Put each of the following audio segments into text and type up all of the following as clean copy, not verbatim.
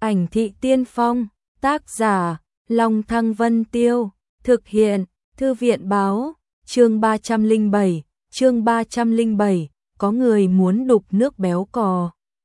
Ảnh thị tiên phong, tác giả, Long Thăng Vân Tiêu, thực hiện, Thư viện báo, chương 307, có người muốn đục nước béo cò.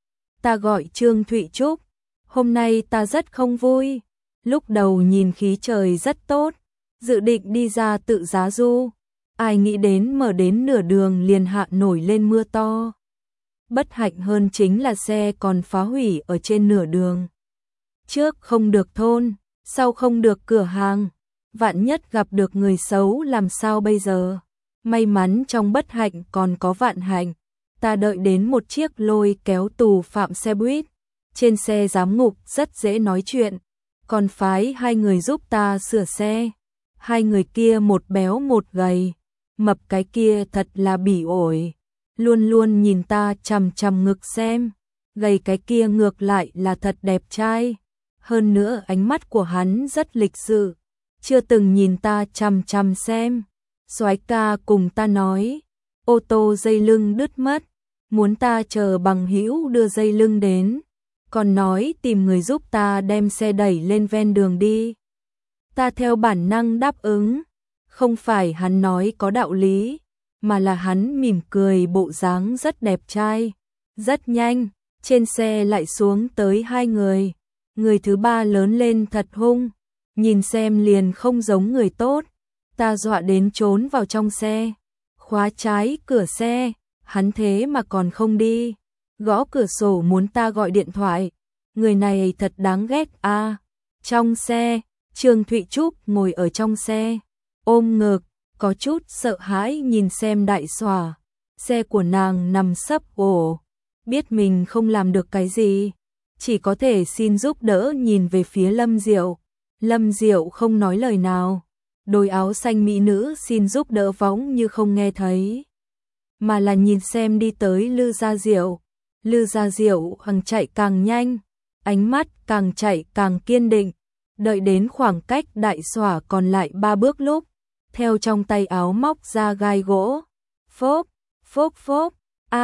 Ta gọi Trương Thụy Trúc, hôm nay ta rất không vui, lúc đầu nhìn khí trời rất tốt, dự định đi ra tự giá du, ai nghĩ đến mở đến nửa đường liền hạ nổi lên mưa to. Bất hạnh hơn chính là xe còn phá hủy ở trên nửa đường. Trước không được thôn, sau không được cửa hàng, vạn nhất gặp được người xấu làm sao bây giờ? May mắn trong bất hạnh còn có vạn hạnh, ta đợi đến một chiếc lôi kéo tù phạm xe buýt, trên xe giám ngục rất dễ nói chuyện, còn phái hai người giúp ta sửa xe. Hai người kia một béo một gầy, mập cái kia thật là bỉ ổi, luôn luôn nhìn ta chằm chằm ngực xem, gầy cái kia ngược lại là thật đẹp trai. Hơn nữa ánh mắt của hắn rất lịch sự, chưa từng nhìn ta chằm chằm xem. Soái ca cùng ta nói, ô tô dây lưng đứt mất, muốn ta chờ bằng hữu đưa dây lưng đến, còn nói tìm người giúp ta đem xe đẩy lên ven đường đi. Ta theo bản năng đáp ứng, không phải hắn nói có đạo lý, mà là hắn mỉm cười bộ dáng rất đẹp trai. Rất nhanh, trên xe lại xuống tới hai người. Người thứ ba lớn lên thật hung, nhìn xem liền không giống người tốt, ta dọa đến trốn vào trong xe, khóa trái cửa xe, hắn thế mà còn không đi, gõ cửa sổ muốn ta gọi điện thoại, người này thật đáng ghét a. Trong xe, Trương Thụy Trúc ngồi ở trong xe, ôm ngực, có chút sợ hãi nhìn xem Đại Xòa, xe của nàng nằm sấp ổ, biết mình không làm được cái gì. Chỉ có thể xin giúp đỡ nhìn về phía Lâm Diệu. Lâm Diệu không nói lời nào. Đôi áo xanh mỹ nữ xin giúp đỡ võng như không nghe thấy. Mà là nhìn xem đi tới Lư Gia Diệu. Lư Gia Diệu càng chạy càng nhanh. Ánh mắt càng chạy càng kiên định. Đợi đến khoảng cách Đại Xòa còn lại 3 bước lúc. Theo trong tay áo móc ra gai gỗ. Phốp, phốp phốp.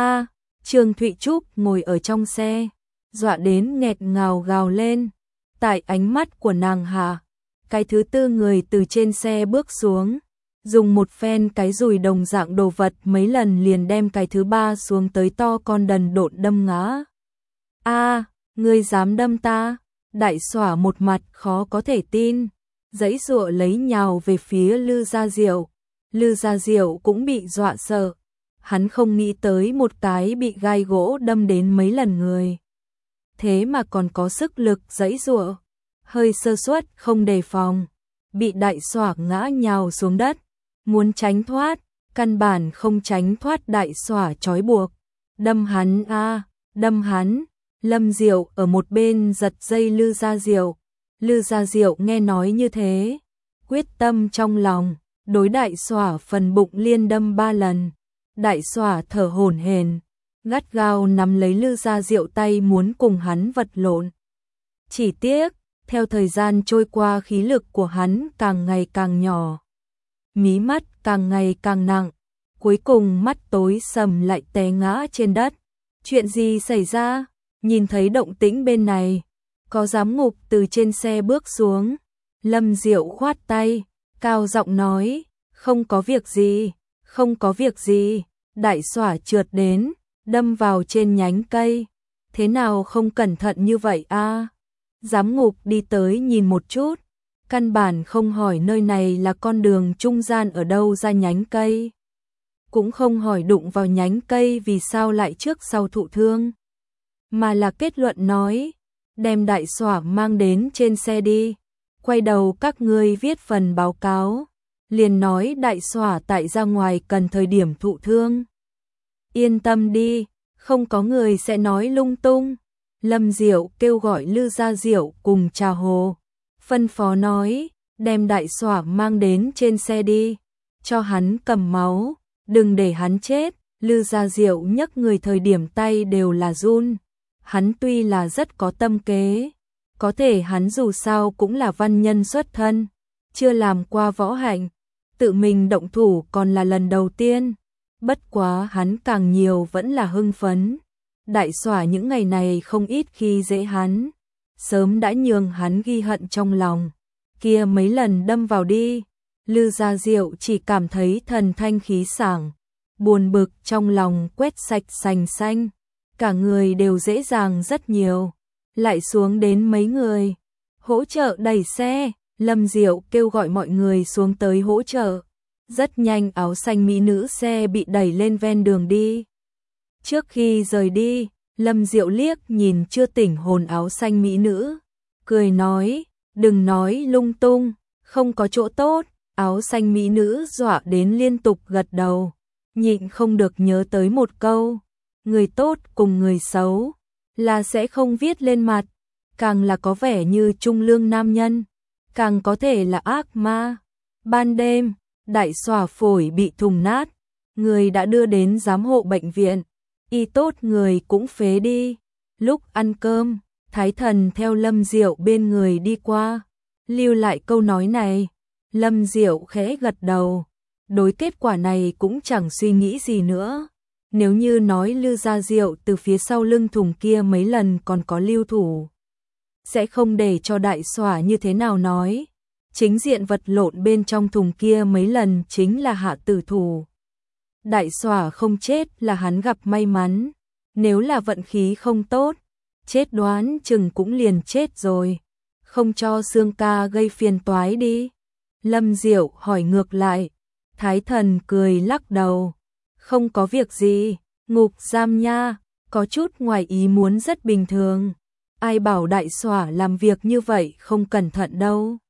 Trương Thụy Trúc ngồi ở trong xe, dọa đến nghẹt ngào gào lên. Tại ánh mắt của nàng hạ, cái thứ tư người từ trên xe bước xuống, dùng một phen cái dùi đồng dạng đồ vật mấy lần liền đem cái thứ ba xuống tới to con đần độn đâm ngã. Ngươi dám đâm ta? Đại Xòa một mặt khó có thể tin, giãy giụa lấy nhào về phía Lư Gia Diệu. Lư Gia Diệu cũng bị dọa sợ, hắn không nghĩ tới một cái bị gai gỗ đâm đến mấy lần người, thế mà còn có sức lực giãy giụa, hơi sơ suất không đề phòng, bị Đại Xòa ngã nhào xuống đất, muốn tránh thoát, căn bản không tránh thoát Đại Xòa trói buộc. Đâm hắn đâm hắn. Lâm Diệu ở một bên giật dây Lư Gia Diệu. Lư Gia Diệu nghe nói như thế, quyết tâm trong lòng, đối Đại Xòa phần bụng liên đâm 3 lần. Đại Xòa thở hổn hển, gắt gao nắm lấy Lư Gia Diệu tay muốn cùng hắn vật lộn. Chỉ tiếc, theo thời gian trôi qua khí lực của hắn càng ngày càng nhỏ, mí mắt càng ngày càng nặng, cuối cùng mắt tối sầm lại té ngã trên đất. Chuyện gì xảy ra? Nhìn thấy động tĩnh bên này, có giám ngục từ trên xe bước xuống. Lâm Diệu khoát tay, cao giọng nói, không có việc gì, không có việc gì. Đại Xòa trượt đến, đâm vào trên nhánh cây. Thế nào không cẩn thận như vậy Giám ngục đi tới nhìn một chút, căn bản không hỏi nơi này là con đường trung gian ở đâu ra nhánh cây, cũng không hỏi đụng vào nhánh cây vì sao lại trước sau thụ thương, mà là kết luận nói, đem Đại Xòa mang đến trên xe đi, quay đầu các ngươi viết phần báo cáo, liền nói Đại Xòa tại ra ngoài cần thời điểm thụ thương. Yên tâm đi, không có người sẽ nói lung tung. Lâm Diệu kêu gọi Lư Gia Diệu cùng Trà Hồ, phân phó nói, đem Đại Xòa mang đến trên xe đi, cho hắn cầm máu, đừng để hắn chết. Lư Gia Diệu nhấc người thời điểm tay đều là run. Hắn tuy là rất có tâm kế, có thể hắn dù sao cũng là văn nhân xuất thân, chưa làm qua võ hạnh, tự mình động thủ còn là lần đầu tiên. Bất quá hắn càng nhiều vẫn là hưng phấn. Đại Xòa những ngày này không ít khi dễ hắn, sớm đã nhường hắn ghi hận trong lòng. Kia mấy lần đâm vào đi, Lư Gia Diệu chỉ cảm thấy thần thanh khí sảng, buồn bực trong lòng quét sạch sành xanh, cả người đều dễ dàng rất nhiều. Lại xuống đến mấy người, hỗ trợ đẩy xe, Lâm Diệu kêu gọi mọi người xuống tới hỗ trợ. Rất nhanh áo xanh mỹ nữ xe bị đẩy lên ven đường đi. Trước khi rời đi, Lâm Diệu liếc nhìn chưa tỉnh hồn áo xanh mỹ nữ, cười nói, đừng nói lung tung, không có chỗ tốt. Áo xanh mỹ nữ dọa đến liên tục gật đầu, nhịn không được nhớ tới một câu, người tốt cùng người xấu là sẽ không viết lên mặt, càng là có vẻ như trung lương nam nhân, càng có thể là ác ma. Ban đêm, đại xòa phổi bị thùng nát, người đã đưa đến giám hộ bệnh viện, y tốt người cũng phế đi. Lúc ăn cơm, Thái Thần theo Lâm Diệu bên người đi qua, lưu lại câu nói này. Lâm Diệu khẽ gật đầu, đối kết quả này cũng chẳng suy nghĩ gì nữa. Nếu như nói Lư Gia Diệu từ phía sau lưng thùng kia mấy lần còn có lưu thủ, sẽ không để cho đại xỏa như thế nào nói. Chính diện vật lộn bên trong thùng kia mấy lần chính là hạ tử thủ. Đại xỏa không chết là hắn gặp may mắn, nếu là vận khí không tốt, chết đoán chừng cũng liền chết rồi. Không cho Sương ca gây phiền toái đi. Lâm Diệu hỏi ngược lại. Thái Thần cười lắc đầu, không có việc gì, ngục giam nha, có chút ngoài ý muốn rất bình thường. Ai bảo đại xỏa làm việc như vậy không cẩn thận đâu.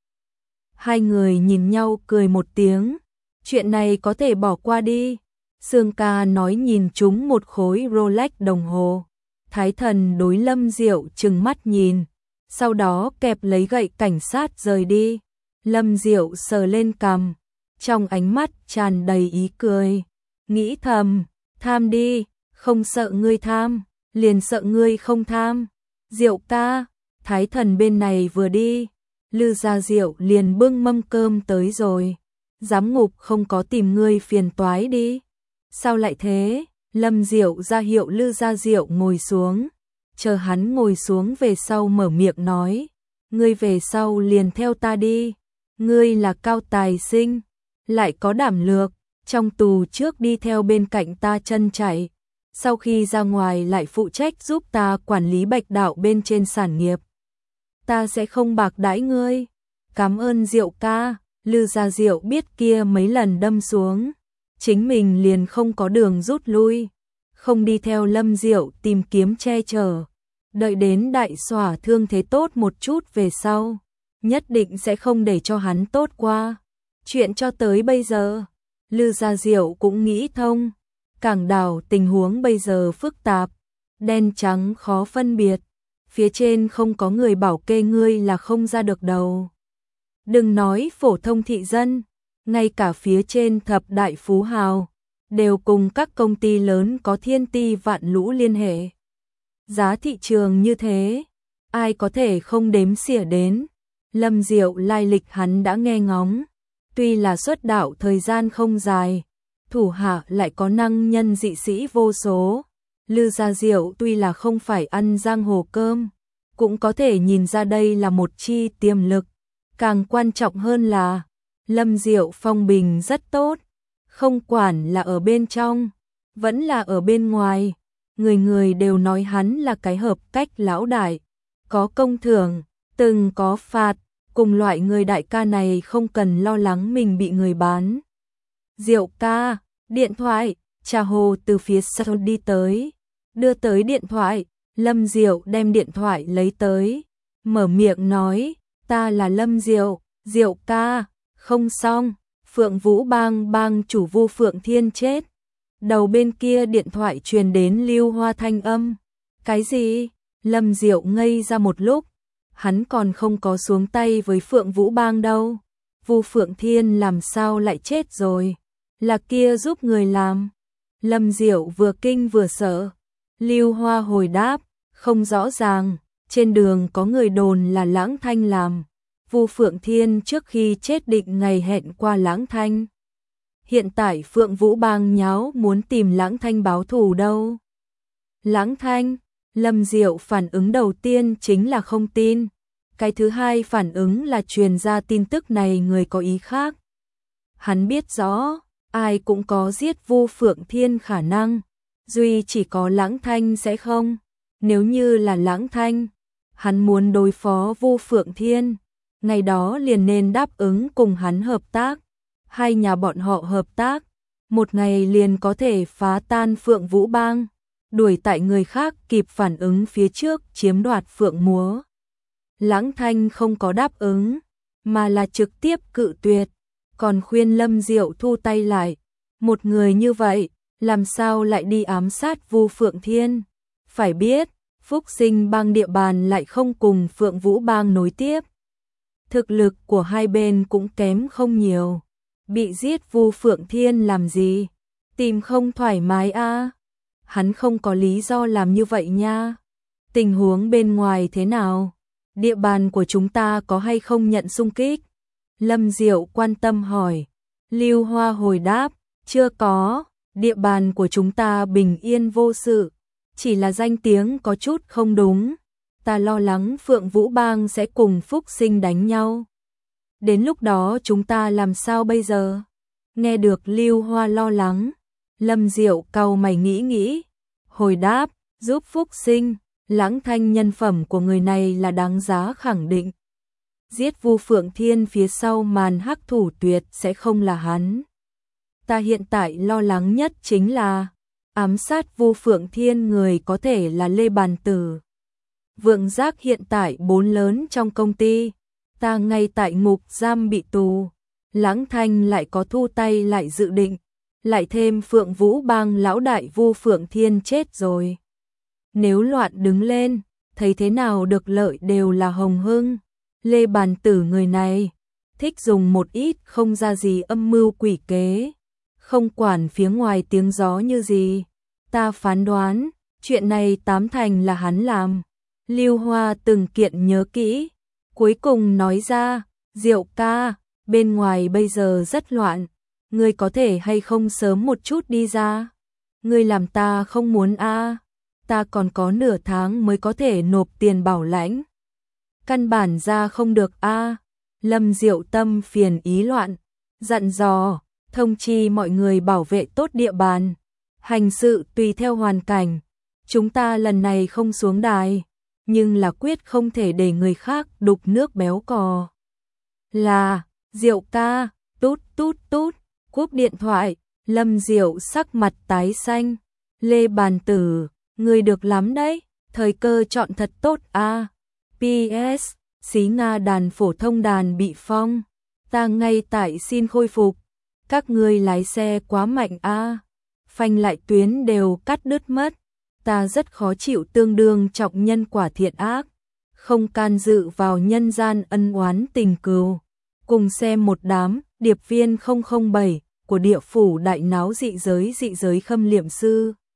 Hai người nhìn nhau cười một tiếng, chuyện này có thể bỏ qua đi. Sương ca nói nhìn chúng một khối Rolex đồng hồ. Thái Thần đối Lâm Diệu trừng mắt nhìn, sau đó kẹp lấy gậy cảnh sát rời đi. Lâm Diệu sờ lên cằm, trong ánh mắt tràn đầy ý cười, nghĩ thầm, tham đi, không sợ ngươi tham, liền sợ ngươi không tham. Diệu ca, Thái Thần bên này vừa đi, Lư Gia Diệu liền bưng mâm cơm tới rồi. Giám ngục không có tìm ngươi phiền toái đi. Sao lại thế? Lâm Diệu ra hiệu Lư Gia Diệu ngồi xuống, chờ hắn ngồi xuống về sau mở miệng nói, ngươi về sau liền theo ta đi. Ngươi là cao tài sinh, lại có đảm lược, trong tù trước đi theo bên cạnh ta chân chạy, sau khi ra ngoài lại phụ trách giúp ta quản lý Bạch Đạo bên trên sản nghiệp. Ta sẽ không bạc đãi ngươi. Cảm ơn Diệu ca. Lư Gia Diệu biết kia mấy lần đâm xuống, chính mình liền không có đường rút lui, không đi theo Lâm Diệu tìm kiếm che chở. Đợi đến đại xỏa thương thế tốt một chút về sau, nhất định sẽ không để cho hắn tốt qua. Chuyện cho tới bây giờ, Lư Gia Diệu cũng nghĩ thông. Cảng đảo tình huống bây giờ phức tạp, đen trắng khó phân biệt, phía trên không có người bảo kê ngươi là không ra được đầu. Đừng nói phổ thông thị dân, ngay cả phía trên thập đại phú hào, đều cùng các công ty lớn có thiên ti vạn lũ liên hệ. Giá thị trường như thế, ai có thể không đếm xỉa đến. Lâm Diệu lai lịch hắn đã nghe ngóng, tuy là xuất đạo thời gian không dài, thủ hạ lại có năng nhân dị sĩ vô số. Lư Gia Diệu tuy là không phải ăn giang hồ cơm, cũng có thể nhìn ra đây là một chi tiềm lực. Càng quan trọng hơn là, Lâm Diệu phong bình rất tốt, không quản là ở bên trong, vẫn là ở bên ngoài. Người người đều nói hắn là cái hợp cách lão đại, có công thưởng, từng có phạt, cùng loại người đại ca này không cần lo lắng mình bị người bán. Diệu ca, điện thoại, Trà Hồ từ phía sau đi tới, đưa tới điện thoại. Lâm Diệu đem điện thoại lấy tới, mở miệng nói, ta là Lâm Diệu. Diệu ca, không xong, Phượng Vũ Bang bang chủ Vu Phượng Thiên chết. Đầu bên kia điện thoại truyền đến Lưu Hoa thanh âm. Cái gì? Lâm Diệu ngây ra một lúc, hắn còn không có xuống tay với Phượng Vũ Bang đâu. Vu Phượng Thiên làm sao lại chết rồi? Là kia giúp người làm. Lâm Diệu vừa kinh vừa sợ. Lưu Hoa hồi đáp, không rõ ràng, trên đường có người đồn là Lãng Thanh làm. Vu Phượng Thiên trước khi chết định ngày hẹn qua Lãng Thanh. Hiện tại Phượng Vũ Bang nháo muốn tìm Lãng Thanh báo thù đâu. Lãng Thanh, Lâm Diệu phản ứng đầu tiên chính là không tin. Cái thứ hai phản ứng là truyền ra tin tức này người có ý khác. Hắn biết rõ, ai cũng có giết Vu Phượng Thiên khả năng, duy chỉ có Lãng Thanh sẽ không. Nếu như là Lãng Thanh, hắn muốn đối phó Vu Phượng Thiên, ngày đó liền nên đáp ứng cùng hắn hợp tác. Hai nhà bọn họ hợp tác, một ngày liền có thể phá tan Phượng Vũ Bang, đuổi tại người khác kịp phản ứng phía trước chiếm đoạt Phượng Múa. Lãng Thanh không có đáp ứng, mà là trực tiếp cự tuyệt, còn khuyên Lâm Diệu thu tay lại. Một người như vậy, làm sao lại đi ám sát Vu Phượng Thiên? Phải biết, Phúc Sinh Bang địa bàn lại không cùng Phượng Vũ Bang nối tiếp. Thực lực của hai bên cũng kém không nhiều. Bị giết Vu Phượng Thiên làm gì? Tìm không thoải mái à? Hắn không có lý do làm như vậy nha. Tình huống bên ngoài thế nào? Địa bàn của chúng ta có hay không nhận xung kích? Lâm Diệu quan tâm hỏi. Lưu Hoa hồi đáp, chưa có, địa bàn của chúng ta bình yên vô sự, chỉ là danh tiếng có chút không đúng. Ta lo lắng Phượng Vũ Bang sẽ cùng Phúc Sinh đánh nhau. Đến lúc đó chúng ta làm sao bây giờ? Nghe được Lưu Hoa lo lắng, Lâm Diệu cau mày nghĩ, hồi đáp, giúp Phúc Sinh. Lãng Thanh nhân phẩm của người này là đáng giá khẳng định. Giết Vu Phượng Thiên phía sau màn hắc thủ tuyệt sẽ không là hắn. Ta hiện tại lo lắng nhất chính là ám sát Vu Phượng Thiên người có thể là Lê Bàn Tử. Vượng Giác hiện tại 4 lớn trong công ty, ta ngay tại ngục giam bị tù. Lãng Thanh lại có thu tay lại dự định, lại thêm Phượng Vũ Bang lão đại Vu Phượng Thiên chết rồi. Nếu loạn đứng lên, thấy thế nào được lợi đều là hồng hưng. Lê Bàn Tử người này, thích dùng một ít không ra gì âm mưu quỷ kế, không quản phía ngoài tiếng gió như gì. Ta phán đoán, chuyện này tám thành là hắn làm. Lưu Hoa từng kiện nhớ kỹ, cuối cùng nói ra, Diệu ca, bên ngoài bây giờ rất loạn, ngươi có thể hay không sớm một chút đi ra? Ngươi làm ta không muốn a. Ta còn có nửa tháng mới có thể nộp tiền bảo lãnh. Căn bản ra không được a. Lâm Diệu tâm phiền ý loạn, dặn dò, thông chi mọi người bảo vệ tốt địa bàn, hành sự tùy theo hoàn cảnh. Chúng ta lần này không xuống đài, nhưng là quyết không thể để người khác đục nước béo cò. Là, Diệu ca, tút tút tút, cúp điện thoại, Lâm Diệu sắc mặt tái xanh. Lê Bàn Tử, người được lắm đấy, thời cơ chọn thật tốt a. PS, Xí Nga đàn phổ thông đàn bị phong, ta ngay tại xin khôi phục. Các ngươi lái xe quá mạnh a, phanh lại tuyến đều cắt đứt mất. Ta rất khó chịu, tương đương trọng nhân quả thiện ác, không can dự vào nhân gian ân oán tình cừu. Cùng xem một đám điệp viên 007 của địa phủ đại náo dị giới khâm liệm sư.